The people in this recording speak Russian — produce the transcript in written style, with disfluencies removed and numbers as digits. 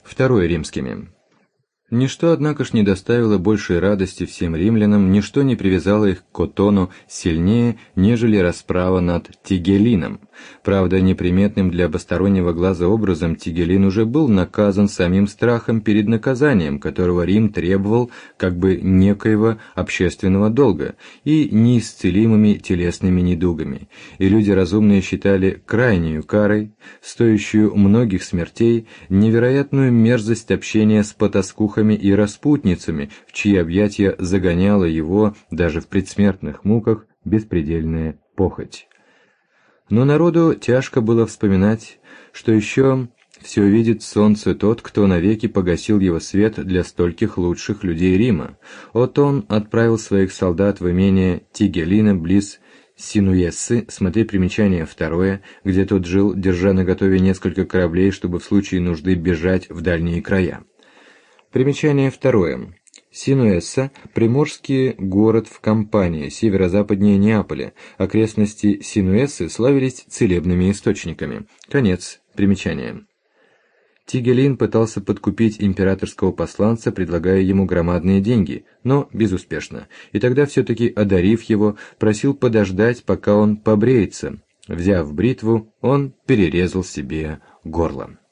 второе римскими. Ничто, однако ж, не доставило большей радости всем римлянам, ничто не привязало их к Котону сильнее, нежели расправа над Тигелином. Правда, неприметным для постороннего глаза образом Тигелин уже был наказан самим страхом перед наказанием, которого Рим требовал как бы некоего общественного долга, и неисцелимыми телесными недугами, и люди разумные считали крайнюю карой, стоящую многих смертей, невероятную мерзость общения с потаскухами и распутницами, в чьи объятия загоняла его даже в предсмертных муках беспредельная похоть. Но народу тяжко было вспоминать, что еще все видит солнце тот, кто навеки погасил его свет для стольких лучших людей Рима. Вот он отправил своих солдат в имение Тигелина близ Синуессы, смотри примечание второе, где тот жил, держа наготове несколько кораблей, чтобы в случае нужды бежать в дальние края. Примечание второе. Синуэсса – приморский город в Кампании, северо-западнее Неаполя. Окрестности Синуэссы славились целебными источниками. Конец примечания. Тигелин пытался подкупить императорского посланца, предлагая ему громадные деньги, но безуспешно, и тогда все-таки, одарив его, просил подождать, пока он побреется. Взяв бритву, он перерезал себе горло.